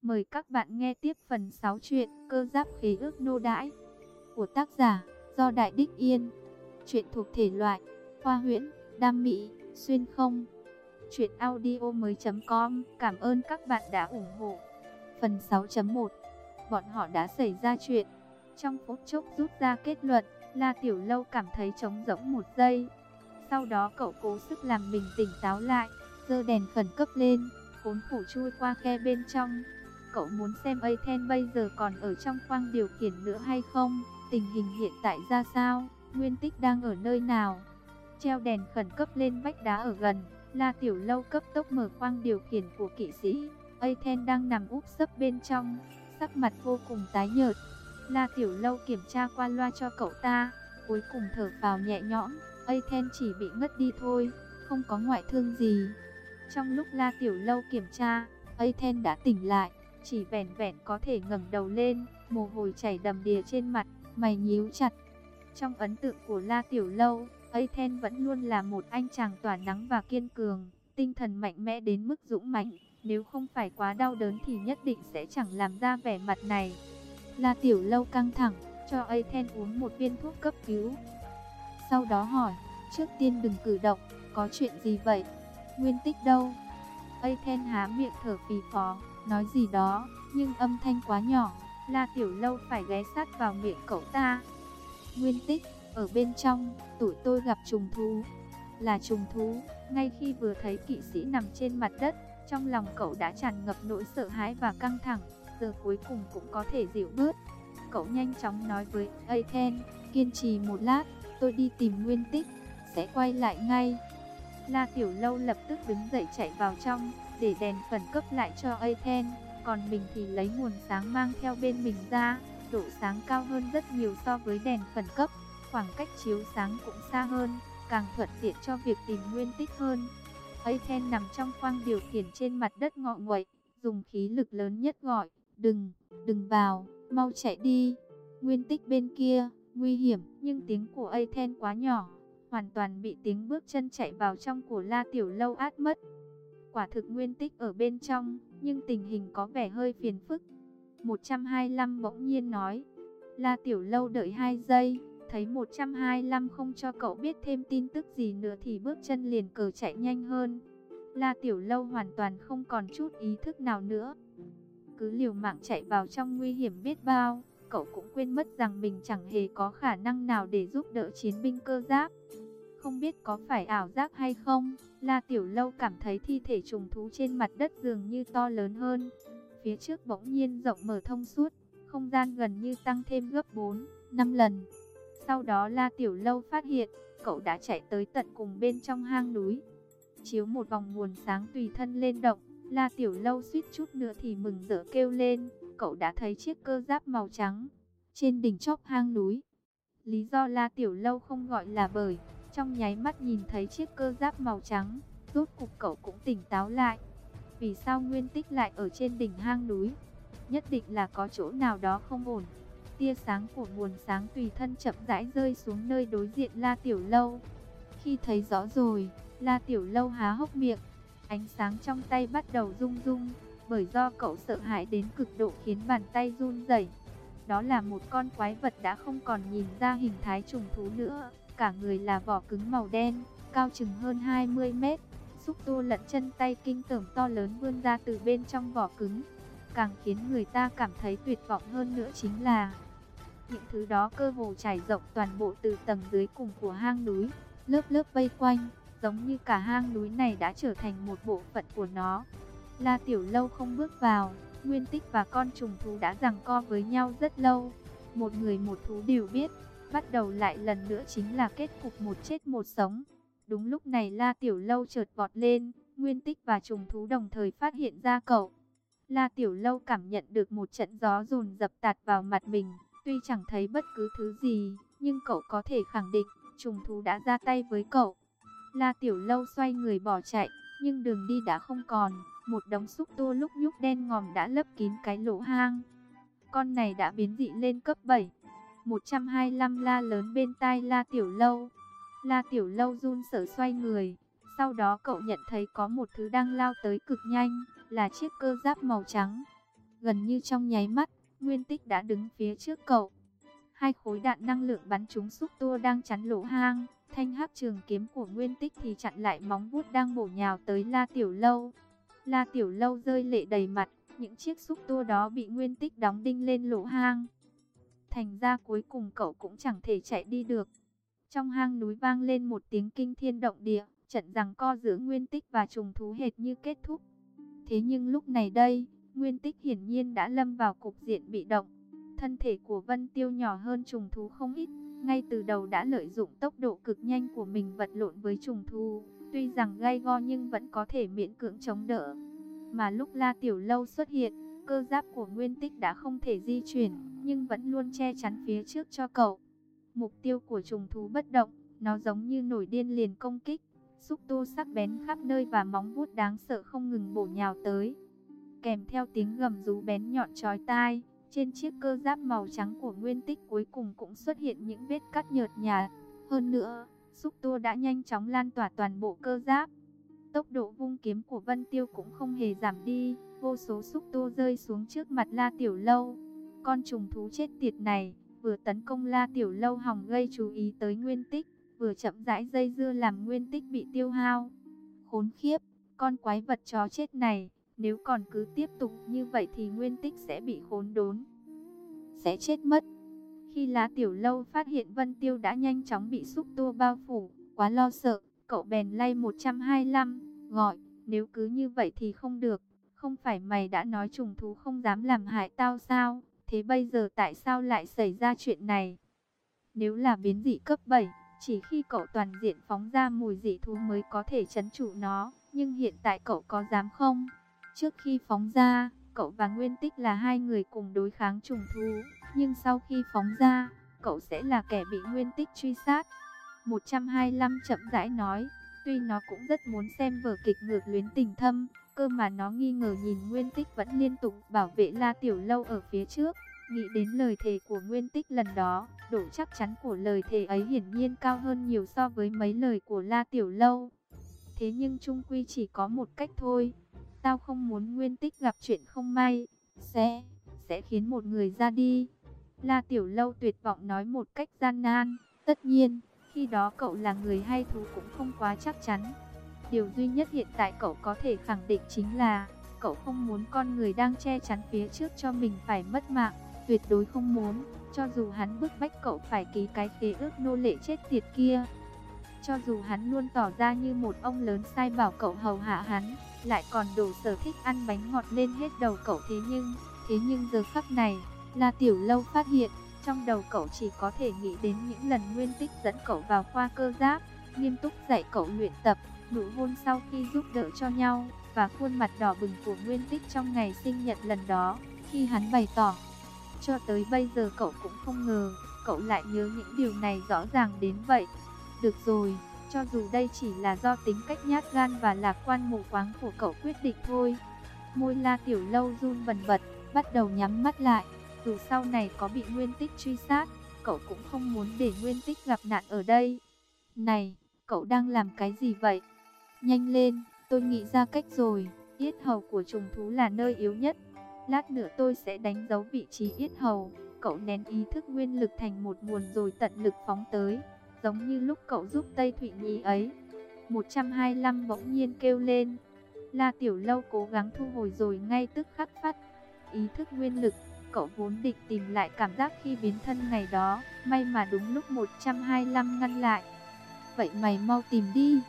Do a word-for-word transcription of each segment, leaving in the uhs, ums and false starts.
Mời các bạn nghe tiếp phần sáu truyện Cơ Giáp Khế Ước Nô Đãi của tác giả Do Đại Đích Yên. Truyện thuộc thể loại khoa huyễn, đam mỹ, xuyên không. Truyện audio mới.com. Cảm ơn các bạn đã ủng hộ. Phần sáu chấm một. Bọn họ đã xảy ra chuyện. Trong phút chốc rút ra kết luận, La Tiểu Lâu cảm thấy trống rỗng một giây. Sau đó cậu cố sức làm mình tỉnh táo lại, giơ đèn khẩn cấp lên, khốn khổ chui qua khe bên trong. Cậu muốn xem Athena bây giờ còn ở trong khoang điều khiển nữa hay không, tình hình hiện tại ra sao, Nguyên Tích đang ở nơi nào. Treo đèn khẩn cấp lên vách đá ở gần, La Tiểu Lâu cấp tốc mở khoang điều khiển của kỵ sĩ. Athena đang nằm úp sấp bên trong, sắc mặt vô cùng tái nhợt. La Tiểu Lâu kiểm tra qua loa cho cậu ta, cuối cùng thở phào nhẹ nhõm. Athena chỉ bị ngất đi thôi, không có ngoại thương gì. Trong lúc La Tiểu Lâu kiểm tra, Athena đã tỉnh lại, chỉ vẻn vẹn có thể ngẩng đầu lên, mồ hôi chảy đầm đìa trên mặt, mày nhíu chặt. Trong ấn tượng của La Tiểu Lâu, Athena vẫn luôn là một anh chàng tỏa nắng và kiên cường, tinh thần mạnh mẽ đến mức dũng mãnh, nếu không phải quá đau đớn thì nhất định sẽ chẳng làm ra vẻ mặt này. La Tiểu Lâu căng thẳng, cho Athena uống một viên thuốc cấp cứu. Sau đó hỏi, trước tiên đừng cử động, có chuyện gì vậy? Nguyên Tích đâu? Athena há miệng thở phì phò, nói gì đó, nhưng âm thanh quá nhỏ, La Tiểu Lâu phải ghé sát vào miệng cậu ta. Nguyên Tích, ở bên trong, tụi tôi gặp trùng thú. Là trùng thú, ngay khi vừa thấy kỵ sĩ nằm trên mặt đất, trong lòng cậu đã tràn ngập nỗi sợ hãi và căng thẳng, giờ cuối cùng cũng có thể dịu bớt. Cậu nhanh chóng nói với Athena, kiên trì một lát, tôi đi tìm Nguyên Tích, sẽ quay lại ngay. La Tiểu Lâu lập tức đứng dậy chạy vào trong, để đèn khẩn cấp lại cho Athena, còn mình thì lấy nguồn sáng mang theo bên mình ra, độ sáng cao hơn rất nhiều so với đèn khẩn cấp, khoảng cách chiếu sáng cũng xa hơn, càng thuận tiện cho việc tìm Nguyên Tích hơn. Athena nằm trong khoang điều khiển trên mặt đất ngọ nguậy, dùng khí lực lớn nhất gọi, đừng, đừng vào, mau chạy đi. Nguyên Tích bên kia, nguy hiểm, nhưng tiếng của Athena quá nhỏ, hoàn toàn bị tiếng bước chân chạy vào trong của La Tiểu Lâu át mất. Quả thực Nguyên Tích ở bên trong, nhưng tình hình có vẻ hơi phiền phức. một trăm hai mươi lăm bỗng nhiên nói. La Tiểu Lâu đợi hai giây, thấy một trăm hai mươi lăm không cho cậu biết thêm tin tức gì nữa thì bước chân liền cờ chạy nhanh hơn. La Tiểu Lâu hoàn toàn không còn chút ý thức nào nữa, cứ liều mạng chạy vào trong nguy hiểm biết bao. Cậu cũng quên mất rằng mình chẳng hề có khả năng nào để giúp đỡ chiến binh cơ giáp. Không biết có phải ảo giác hay không, La Tiểu Lâu cảm thấy thi thể trùng thú trên mặt đất dường như to lớn hơn. Phía trước bỗng nhiên rộng mở thông suốt, không gian gần như tăng thêm gấp bốn, năm lần. Sau đó La Tiểu Lâu phát hiện, cậu đã chạy tới tận cùng bên trong hang núi. Chiếu một vòng nguồn sáng tùy thân lên động, La Tiểu Lâu suýt chút nữa thì mừng rỡ kêu lên. Cậu đã thấy chiếc cơ giáp màu trắng trên đỉnh chóp hang núi. Lý do La Tiểu Lâu không gọi là bởi trong nháy mắt nhìn thấy chiếc cơ giáp màu trắng, rốt cục cậu cũng tỉnh táo lại. Vì sao Nguyên Tích lại ở trên đỉnh hang núi? Nhất định là có chỗ nào đó không ổn. Tia sáng của nguồn sáng tùy thân chậm rãi rơi xuống nơi đối diện La Tiểu Lâu. Khi thấy rõ rồi, La Tiểu Lâu há hốc miệng, ánh sáng trong tay bắt đầu rung rung, bởi do cậu sợ hãi đến cực độ khiến bàn tay run rẩy. Đó là một con quái vật đã không còn nhìn ra hình thái trùng thú nữa, cả người là vỏ cứng màu đen, cao chừng hơn hai mươi mét, xúc tu lẫn chân tay kinh tởm to lớn vươn ra từ bên trong vỏ cứng. Càng khiến người ta cảm thấy tuyệt vọng hơn nữa chính là những thứ đó cơ hồ trải rộng toàn bộ từ tầng dưới cùng của hang núi, lớp lớp vây quanh, giống như cả hang núi này đã trở thành một bộ phận của nó. La Tiểu Lâu không bước vào, Nguyên Tích và con trùng thú đã giằng co với nhau rất lâu. Một người một thú đều biết, bắt đầu lại lần nữa chính là kết cục một chết một sống. Đúng lúc này La Tiểu Lâu chợt vọt lên, Nguyên Tích và trùng thú đồng thời phát hiện ra cậu. La Tiểu Lâu cảm nhận được một trận gió dồn dập tạt vào mặt mình, tuy chẳng thấy bất cứ thứ gì, nhưng cậu có thể khẳng định, trùng thú đã ra tay với cậu. La Tiểu Lâu xoay người bỏ chạy, nhưng đường đi đã không còn, một đống xúc tu lúc nhúc đen ngòm đã lấp kín cái lỗ hang. Con này đã biến dị lên cấp bảy. một trăm hai mươi lăm la lớn bên tai La Tiểu Lâu. La Tiểu Lâu run sợ xoay người, sau đó cậu nhận thấy có một thứ đang lao tới cực nhanh, là chiếc cơ giáp màu trắng. Gần như trong nháy mắt, Nguyên Tích đã đứng phía trước cậu. Hai khối đạn năng lượng bắn trúng xúc tua đang chắn lỗ hang. Thanh hắc trường kiếm của Nguyên Tích thì chặn lại móng vuốt đang bổ nhào tới La Tiểu Lâu. La Tiểu Lâu rơi lệ đầy mặt, những chiếc xúc tua đó bị Nguyên Tích đóng đinh lên lỗ hang. Thành ra cuối cùng cậu cũng chẳng thể chạy đi được. Trong hang núi vang lên một tiếng kinh thiên động địa, trận giằng co giữa Nguyên Tích và trùng thú hệt như kết thúc. Thế nhưng lúc này đây, Nguyên Tích hiển nhiên đã lâm vào cục diện bị động. Thân thể của Vân Tiêu nhỏ hơn trùng thú không ít, ngay từ đầu đã lợi dụng tốc độ cực nhanh của mình vật lộn với trùng thú, tuy rằng gay go nhưng vẫn có thể miễn cưỡng chống đỡ. Mà lúc La Tiểu Lâu xuất hiện, cơ giáp của Nguyên Tích đã không thể di chuyển, nhưng vẫn luôn che chắn phía trước cho cậu. Mục tiêu của trùng thú bất động, nó giống như nổi điên liền công kích, xúc tua sắc bén khắp nơi và móng vuốt đáng sợ không ngừng bổ nhào tới. Kèm theo tiếng gầm rú bén nhọn chói tai, trên chiếc cơ giáp màu trắng của Nguyên Tích cuối cùng cũng xuất hiện những vết cắt nhợt nhạt. Hơn nữa, xúc tua đã nhanh chóng lan tỏa toàn bộ cơ giáp. Tốc độ vung kiếm của Vân Tiêu cũng không hề giảm đi, vô số xúc tua rơi xuống trước mặt La Tiểu Lâu. Con trùng thú chết tiệt này, vừa tấn công La Tiểu Lâu hòng gây chú ý tới Nguyên Tích, vừa chậm rãi dây dưa làm Nguyên Tích bị tiêu hao. Khốn khiếp, con quái vật chó chết này, nếu còn cứ tiếp tục như vậy thì Nguyên Tích sẽ bị khốn đốn, sẽ chết mất. Khi La Tiểu Lâu phát hiện Vân Tiêu đã nhanh chóng bị xúc tua bao phủ, quá lo sợ, cậu bèn lay một trăm hai mươi lăm, gọi, nếu cứ như vậy thì không được, không phải mày đã nói trùng thú không dám làm hại tao sao, thế bây giờ tại sao lại xảy ra chuyện này? Nếu là biến dị cấp bảy, chỉ khi cậu toàn diện phóng ra mùi dị thú mới có thể trấn trụ nó, nhưng hiện tại cậu có dám không? Trước khi phóng ra, cậu và Nguyên Tích là hai người cùng đối kháng trùng thú, nhưng sau khi phóng ra, cậu sẽ là kẻ bị Nguyên Tích truy sát. một trăm hai mươi lăm chậm rãi nói, tuy nó cũng rất muốn xem vở kịch ngược luyến tình thâm, cơ mà nó nghi ngờ nhìn Nguyên Tích vẫn liên tục bảo vệ La Tiểu Lâu ở phía trước. Nghĩ đến lời thề của Nguyên Tích lần đó, độ chắc chắn của lời thề ấy hiển nhiên cao hơn nhiều so với mấy lời của La Tiểu Lâu. Thế nhưng chung quy chỉ có một cách thôi. Tao không muốn Nguyên Tích gặp chuyện không may, sẽ, sẽ khiến một người ra đi. La Tiểu Lâu tuyệt vọng nói một cách gian nan. Tất nhiên, khi đó cậu là người hay thú cũng không quá chắc chắn. Điều duy nhất hiện tại cậu có thể khẳng định chính là cậu không muốn con người đang che chắn phía trước cho mình phải mất mạng. Tuyệt đối không muốn, cho dù hắn bức bách cậu phải ký cái khế ước nô lệ chết tiệt kia. Cho dù hắn luôn tỏ ra như một ông lớn sai bảo cậu hầu hạ hắn, lại còn đổ sở thích ăn bánh ngọt lên hết đầu cậu, thế nhưng, thế nhưng giờ khắc này, La Tiểu Lâu phát hiện, trong đầu cậu chỉ có thể nghĩ đến những lần Nguyên Tích dẫn cậu vào khoa cơ giáp, nghiêm túc dạy cậu luyện tập, nụ hôn sau khi giúp đỡ cho nhau, và khuôn mặt đỏ bừng của Nguyên Tích trong ngày sinh nhật lần đó, khi hắn bày tỏ. Cho tới bây giờ cậu cũng không ngờ, cậu lại nhớ những điều này rõ ràng đến vậy. Được rồi, cho dù đây chỉ là do tính cách nhát gan và lạc quan mù quáng của cậu quyết định thôi. Môi La Tiểu Lâu run bần bật, bắt đầu nhắm mắt lại. Dù sau này có bị Nguyên Tích truy sát, cậu cũng không muốn để Nguyên Tích gặp nạn ở đây. Này, cậu đang làm cái gì vậy? Nhanh lên, tôi nghĩ ra cách rồi. Yết hầu của trùng thú là nơi yếu nhất. Lát nữa tôi sẽ đánh dấu vị trí yết hầu. Cậu nén ý thức nguyên lực thành một nguồn rồi tận lực phóng tới, giống như lúc cậu giúp Tây Thụy Nhi ấy. một trăm hai mươi lăm bỗng nhiên kêu lên. La Tiểu Lâu cố gắng thu hồi rồi ngay tức khắc phát ý thức nguyên lực. Cậu vốn định tìm lại cảm giác khi biến thân ngày đó, may mà đúng lúc một trăm hai mươi lăm ngăn lại. Vậy mày mau tìm đi.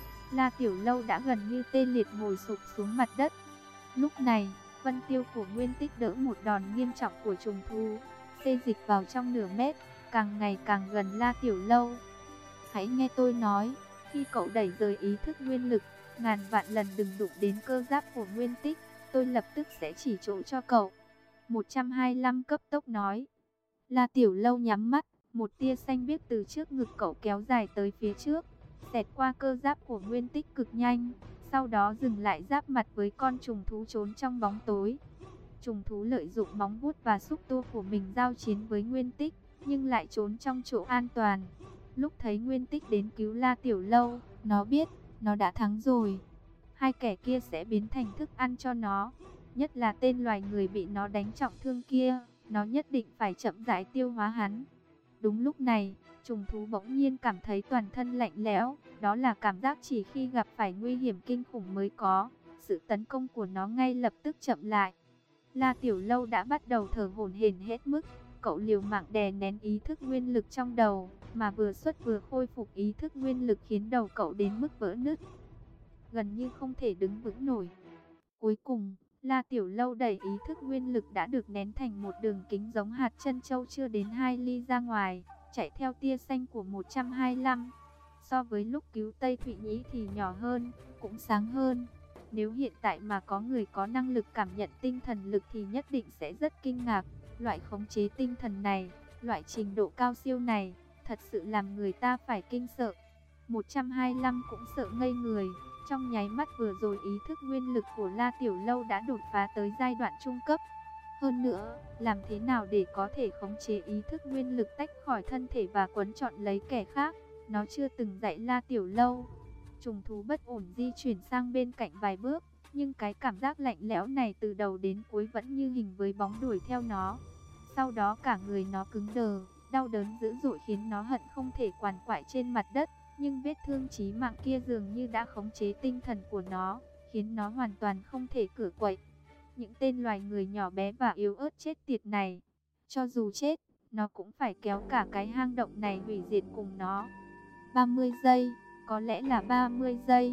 La Tiểu Lâu đã gần như tê liệt ngồi sụp xuống mặt đất. Lúc này, Vân Tiêu của Nguyên Tích đỡ một đòn nghiêm trọng của trùng thú, xê dịch vào trong nửa mét, càng ngày càng gần La Tiểu Lâu. Hãy nghe tôi nói, khi cậu đẩy rời ý thức nguyên lực, ngàn vạn lần đừng đụng đến cơ giáp của Nguyên Tích, tôi lập tức sẽ chỉ chỗ cho cậu. một trăm hai mươi lăm cấp tốc nói. La Tiểu Lâu nhắm mắt, một tia xanh biếc từ trước ngực cậu kéo dài tới phía trước, xẹt qua cơ giáp của Nguyên Tích cực nhanh, sau đó dừng lại giáp mặt với con trùng thú trốn trong bóng tối. Trùng thú lợi dụng móng vuốt và xúc tua của mình giao chiến với Nguyên Tích, nhưng lại trốn trong chỗ an toàn. Lúc thấy Nguyên Tích đến cứu La Tiểu Lâu, nó biết, nó đã thắng rồi. Hai kẻ kia sẽ biến thành thức ăn cho nó. nhất là tên loài người bị nó đánh trọng thương kia, nó nhất định phải chậm rãi tiêu hóa hắn. Đúng lúc này, trùng thú bỗng nhiên cảm thấy toàn thân lạnh lẽo, đó là cảm giác chỉ khi gặp phải nguy hiểm kinh khủng mới có. Sự tấn công của nó ngay lập tức chậm lại. La Tiểu Lâu đã bắt đầu thở hổn hển hết mức, cậu liều mạng đè nén ý thức nguyên lực trong đầu, mà vừa xuất vừa khôi phục ý thức nguyên lực khiến đầu cậu đến mức vỡ nứt, gần như không thể đứng vững nổi. Cuối cùng, La Tiểu Lâu đẩy ý thức nguyên lực đã được nén thành một đường kính giống hạt chân châu chưa đến hai ly ra ngoài, chạy theo tia xanh của một trăm hai mươi lăm. So với lúc cứu Tây Thụy Nhĩ thì nhỏ hơn, cũng sáng hơn. Nếu hiện tại mà có người có năng lực cảm nhận tinh thần lực thì nhất định sẽ rất kinh ngạc. Loại khống chế tinh thần này, loại trình độ cao siêu này, thật sự làm người ta phải kinh sợ. một trăm hai mươi lăm cũng sợ ngây người. Trong nháy mắt vừa rồi ý thức nguyên lực của La Tiểu Lâu đã đột phá tới giai đoạn trung cấp. Hơn nữa, làm thế nào để có thể khống chế ý thức nguyên lực tách khỏi thân thể và quấn trọn lấy kẻ khác, nó chưa từng dạy La Tiểu Lâu. Trùng thú bất ổn di chuyển sang bên cạnh vài bước, nhưng cái cảm giác lạnh lẽo này từ đầu đến cuối vẫn như hình với bóng đuổi theo nó. Sau đó cả người nó cứng đờ, đau đớn dữ dội khiến nó hận không thể quằn quại trên mặt đất. Nhưng vết thương chí mạng kia dường như đã khống chế tinh thần của nó, khiến nó hoàn toàn không thể cử quậy. Những tên loài người nhỏ bé và yếu ớt chết tiệt này, cho dù chết, nó cũng phải kéo cả cái hang động này hủy diệt cùng nó. ba mươi giây, có lẽ là ba mươi giây.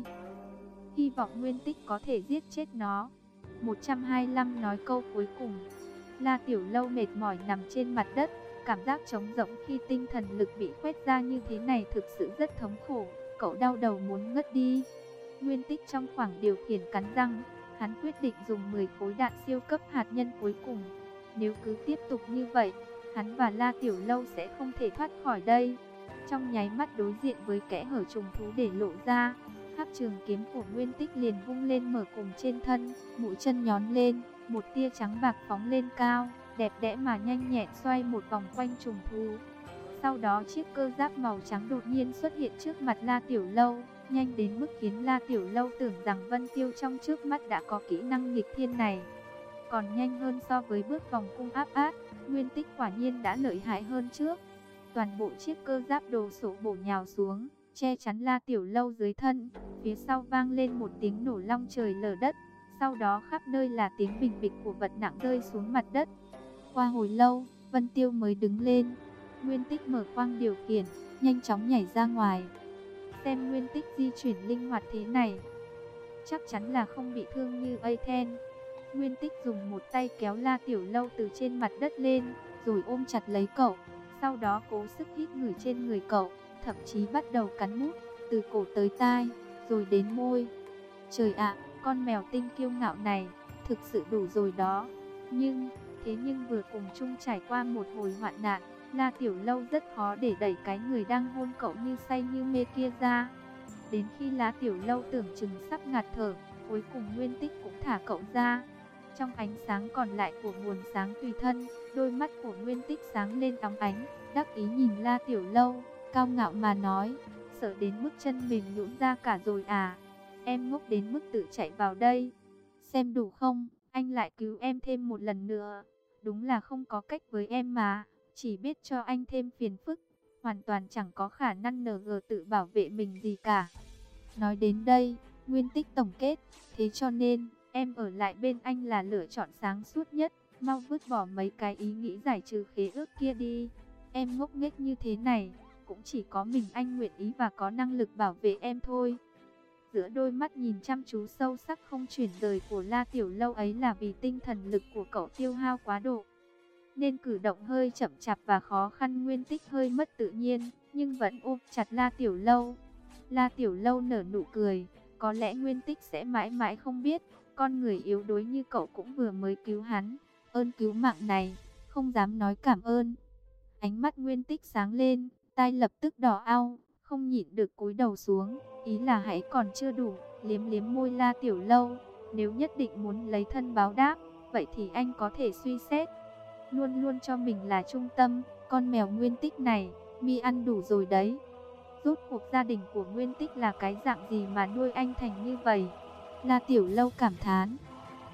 Hy vọng Nguyên Tích có thể giết chết nó. một trăm hai mươi lăm nói câu cuối cùng. La Tiểu Lâu mệt mỏi nằm trên mặt đất. Cảm giác trống rỗng khi tinh thần lực bị khuét ra như thế này thực sự rất thống khổ. Cậu đau đầu muốn ngất đi. Nguyên Tích trong khoảng điều khiển cắn răng. Hắn quyết định dùng mười khối đạn siêu cấp hạt nhân cuối cùng. Nếu cứ tiếp tục như vậy, hắn và La Tiểu Lâu sẽ không thể thoát khỏi đây. Trong nháy mắt đối diện với kẽ hở trùng thú để lộ ra, hắc trường kiếm của Nguyên Tích liền vung lên mở cùng trên thân, mũi chân nhón lên, một tia trắng bạc phóng lên cao, đẹp đẽ mà nhanh nhẹn xoay một vòng quanh trùng thú. Sau đó chiếc cơ giáp màu trắng đột nhiên xuất hiện trước mặt La Tiểu Lâu, nhanh đến mức khiến La Tiểu Lâu tưởng rằng Vân Tiêu trong trước mắt đã có kỹ năng nghịch thiên này. Còn nhanh hơn so với bước vòng cung áp át, Nguyên Tích quả nhiên đã lợi hại hơn trước. Toàn bộ chiếc cơ giáp đồ sộ bổ nhào xuống, che chắn La Tiểu Lâu dưới thân. Phía sau vang lên một tiếng nổ long trời lở đất. Sau đó khắp nơi là tiếng bình bịch của vật nặng rơi xuống mặt đất. Qua hồi lâu, Vân Tiêu mới đứng lên. Nguyên Tích mở khoang điều khiển, nhanh chóng nhảy ra ngoài. Xem Nguyên Tích di chuyển linh hoạt thế này, chắc chắn là không bị thương như Athena. Nguyên Tích dùng một tay kéo La Tiểu Lâu từ trên mặt đất lên, rồi ôm chặt lấy cậu. Sau đó cố sức hít ngửi trên người cậu, thậm chí bắt đầu cắn mút, từ cổ tới tai, rồi đến môi. Trời ạ, con mèo tinh kiêu ngạo này, thực sự đủ rồi đó. Nhưng, thế nhưng vừa cùng chung trải qua một hồi hoạn nạn, La Tiểu Lâu rất khó để đẩy cái người đang hôn cậu như say như mê kia ra. Đến khi La Tiểu Lâu tưởng chừng sắp ngạt thở, cuối cùng Nguyên Tích cũng thả cậu ra. Trong ánh sáng còn lại của nguồn sáng tùy thân, đôi mắt của Nguyên Tích sáng lên óng ánh, đắc ý nhìn La Tiểu Lâu, cao ngạo mà nói, sợ đến mức chân mềm nhũn ra cả rồi à? Em ngốc đến mức tự chạy vào đây. Xem đủ không, anh lại cứu em thêm một lần nữa. Đúng là không có cách với em mà, chỉ biết cho anh thêm phiền phức, hoàn toàn chẳng có khả năng en giê tự bảo vệ mình gì cả. Nói đến đây, Nguyên Tích tổng kết, thế cho nên, em ở lại bên anh là lựa chọn sáng suốt nhất, mau vứt bỏ mấy cái ý nghĩ giải trừ khế ước kia đi. Em ngốc nghếch như thế này, cũng chỉ có mình anh nguyện ý và có năng lực bảo vệ em thôi. Giữa đôi mắt nhìn chăm chú sâu sắc không chuyển rời của La Tiểu Lâu ấy là vì tinh thần lực của cậu tiêu hao quá độ, nên cử động hơi chậm chạp và khó khăn. Nguyên Tích hơi mất tự nhiên, nhưng vẫn ôm chặt La Tiểu Lâu. La Tiểu Lâu nở nụ cười, có lẽ Nguyên Tích sẽ mãi mãi không biết, con người yếu đuối như cậu cũng vừa mới cứu hắn. Ơn cứu mạng này, không dám nói cảm ơn. Ánh mắt Nguyên Tích sáng lên, tai lập tức đỏ ao, không nhịn được cúi đầu xuống, ý là hãy còn chưa đủ, liếm liếm môi La Tiểu Lâu. Nếu nhất định muốn lấy thân báo đáp, vậy thì anh có thể suy xét luôn luôn cho mình là trung tâm. Con mèo Nguyên Tích này, mi ăn đủ rồi đấy. Rốt cuộc gia đình của Nguyên Tích là cái dạng gì mà nuôi anh thành như vậy? La Tiểu Lâu cảm thán.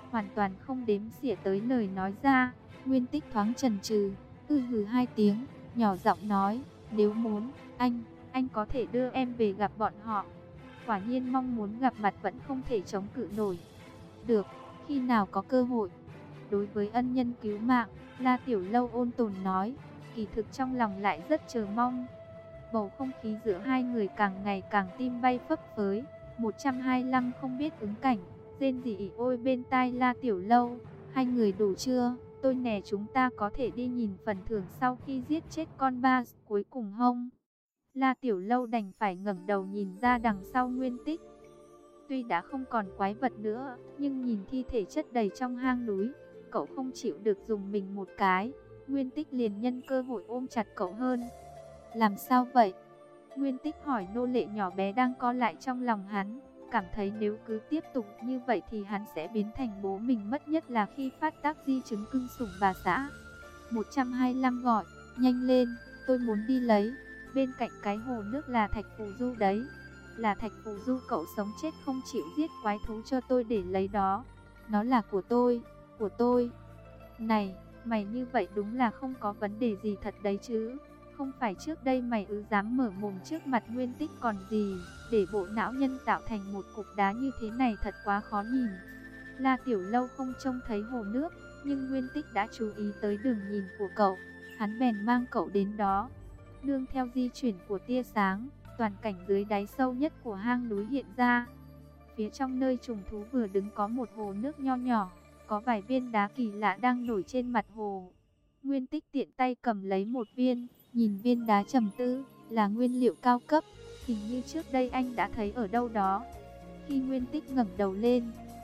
hoàn toàn không đếm xỉa tới lời nói ra. Nguyên Tích thoáng chần chừ, ư hừ hai tiếng, nhỏ giọng nói, nếu muốn, anh, anh có thể đưa em về gặp bọn họ. Quả nhiên mong muốn gặp mặt vẫn không thể chống cự nổi. Được, khi nào có cơ hội. Đối với ân nhân cứu mạng, La Tiểu Lâu ôn tồn nói, kỳ thực trong lòng lại rất chờ mong. Bầu không khí giữa hai người càng ngày càng tim bay phấp phới. một trăm hai mươi lăm không biết ứng cảnh, rên rỉ ỉ ôi bên tai La Tiểu Lâu, hai người đủ chưa? Tôi nè, chúng ta có thể đi nhìn phần thưởng sau khi giết chết con ba cuối cùng không? La Tiểu Lâu đành phải ngẩng đầu nhìn ra đằng sau Nguyên Tích. Tuy đã không còn quái vật nữa, nhưng nhìn thi thể chất đầy trong hang núi, cậu không chịu được dùng mình một cái. Nguyên Tích liền nhân cơ hội ôm chặt cậu hơn. Làm sao vậy? Nguyên Tích hỏi nô lệ nhỏ bé đang co lại trong lòng hắn. Cảm thấy nếu cứ tiếp tục như vậy thì hắn sẽ biến thành bố mình mất, nhất là khi phát tác di chứng cưng sủng bà xã. một trăm hai mươi lăm gọi, nhanh lên, tôi muốn đi lấy. Bên cạnh cái hồ nước là thạch phù du đấy. Là thạch phù du, cậu sống chết không chịu giết quái thú cho tôi để lấy đó. Nó là của tôi, của tôi. Này, mày như vậy đúng là không có vấn đề gì thật đấy chứ. Không phải trước đây mày ư dám mở mồm trước mặt Nguyên Tích còn gì. Để bộ não nhân tạo thành một cục đá như thế này thật quá khó nhìn. La Tiểu Lâu không trông thấy hồ nước, nhưng Nguyên Tích đã chú ý tới đường nhìn của cậu. Hắn bèn mang cậu đến đó. Nương theo di chuyển của tia sáng, toàn cảnh dưới đáy sâu nhất của hang núi hiện ra. Phía trong nơi trùng thú vừa đứng có một hồ nước nho nhỏ, có vài viên đá kỳ lạ đang nổi trên mặt hồ. Nguyên Tích tiện tay cầm lấy một viên, nhìn viên đá trầm tư, là nguyên liệu cao cấp, hình như trước đây anh đã thấy ở đâu đó. Khi Nguyên Tích ngẩng đầu lên,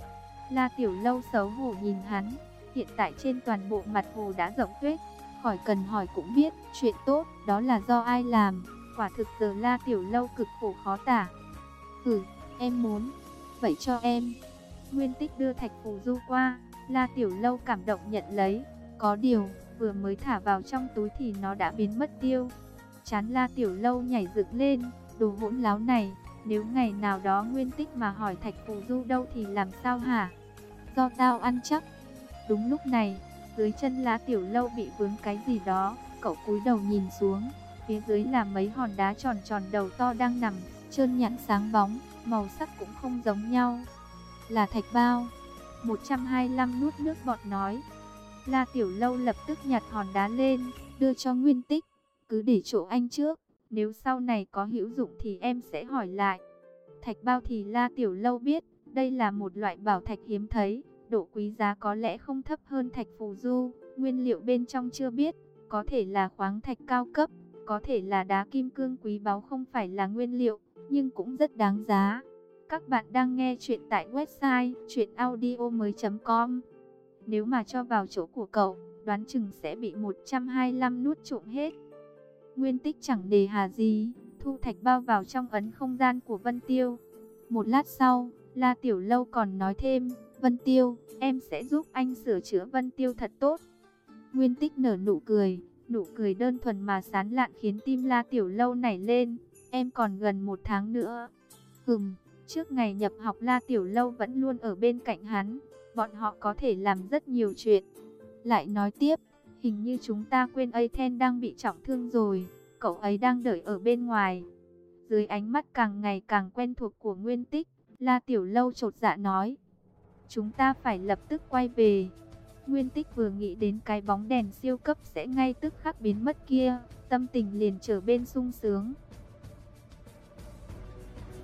La Tiểu Lâu xấu hổ nhìn hắn. Hiện tại trên toàn bộ mặt hồ đã rộng tuyết, khỏi cần hỏi cũng biết, chuyện tốt, đó là do ai làm. Quả thực giờ La Tiểu Lâu cực khổ khó tả. Ừ, em muốn, vậy cho em. Nguyên Tích đưa thạch phù du qua, La Tiểu Lâu cảm động nhận lấy. Có điều, vừa mới thả vào trong túi thì nó đã biến mất tiêu. Chán La Tiểu Lâu nhảy dựng lên, đồ hỗn láo này, nếu ngày nào đó Nguyên Tích mà hỏi thạch phù du đâu thì làm sao hả? Do tao ăn chắc. Đúng lúc này, dưới chân La Tiểu Lâu bị vướng cái gì đó, cậu cúi đầu nhìn xuống, phía dưới là mấy hòn đá tròn tròn đầu to đang nằm, trơn nhẵn sáng bóng, màu sắc cũng không giống nhau. Là thạch bao. một trăm hai mươi lăm nuốt nước bọt nói. La Tiểu Lâu lập tức nhặt hòn đá lên, đưa cho Nguyên Tích. Cứ để chỗ anh trước, nếu sau này có hữu dụng thì em sẽ hỏi lại. Thạch bao thì La Tiểu Lâu biết, đây là một loại bảo thạch hiếm thấy, độ quý giá có lẽ không thấp hơn thạch phù du. Nguyên liệu bên trong chưa biết, có thể là khoáng thạch cao cấp, có thể là đá kim cương quý báu không phải là nguyên liệu, nhưng cũng rất đáng giá. Các bạn đang nghe chuyện tại website truyện audio mới chấm com. Nếu mà cho vào chỗ của cậu, đoán chừng sẽ bị một trăm hai mươi lăm nuốt trộm hết. Nguyên Tích chẳng đề hà gì, thu thạch bao vào trong ấn không gian của Vân Tiêu. Một lát sau, La Tiểu Lâu còn nói thêm, Vân Tiêu, em sẽ giúp anh sửa chữa Vân Tiêu thật tốt. Nguyên Tích nở nụ cười, nụ cười đơn thuần mà sán lạn khiến tim La Tiểu Lâu nảy lên. Em còn gần một tháng nữa. Hừm, trước ngày nhập học La Tiểu Lâu vẫn luôn ở bên cạnh hắn. Bọn họ có thể làm rất nhiều chuyện. Lại nói tiếp, hình như chúng ta quên Ethan đang bị trọng thương rồi. Cậu ấy đang đợi ở bên ngoài. Dưới ánh mắt càng ngày càng quen thuộc của Nguyên Tích, La Tiểu Lâu chột dạ nói. Chúng ta phải lập tức quay về. Nguyên Tích vừa nghĩ đến cái bóng đèn siêu cấp sẽ ngay tức khắc biến mất kia, tâm tình liền trở bên sung sướng.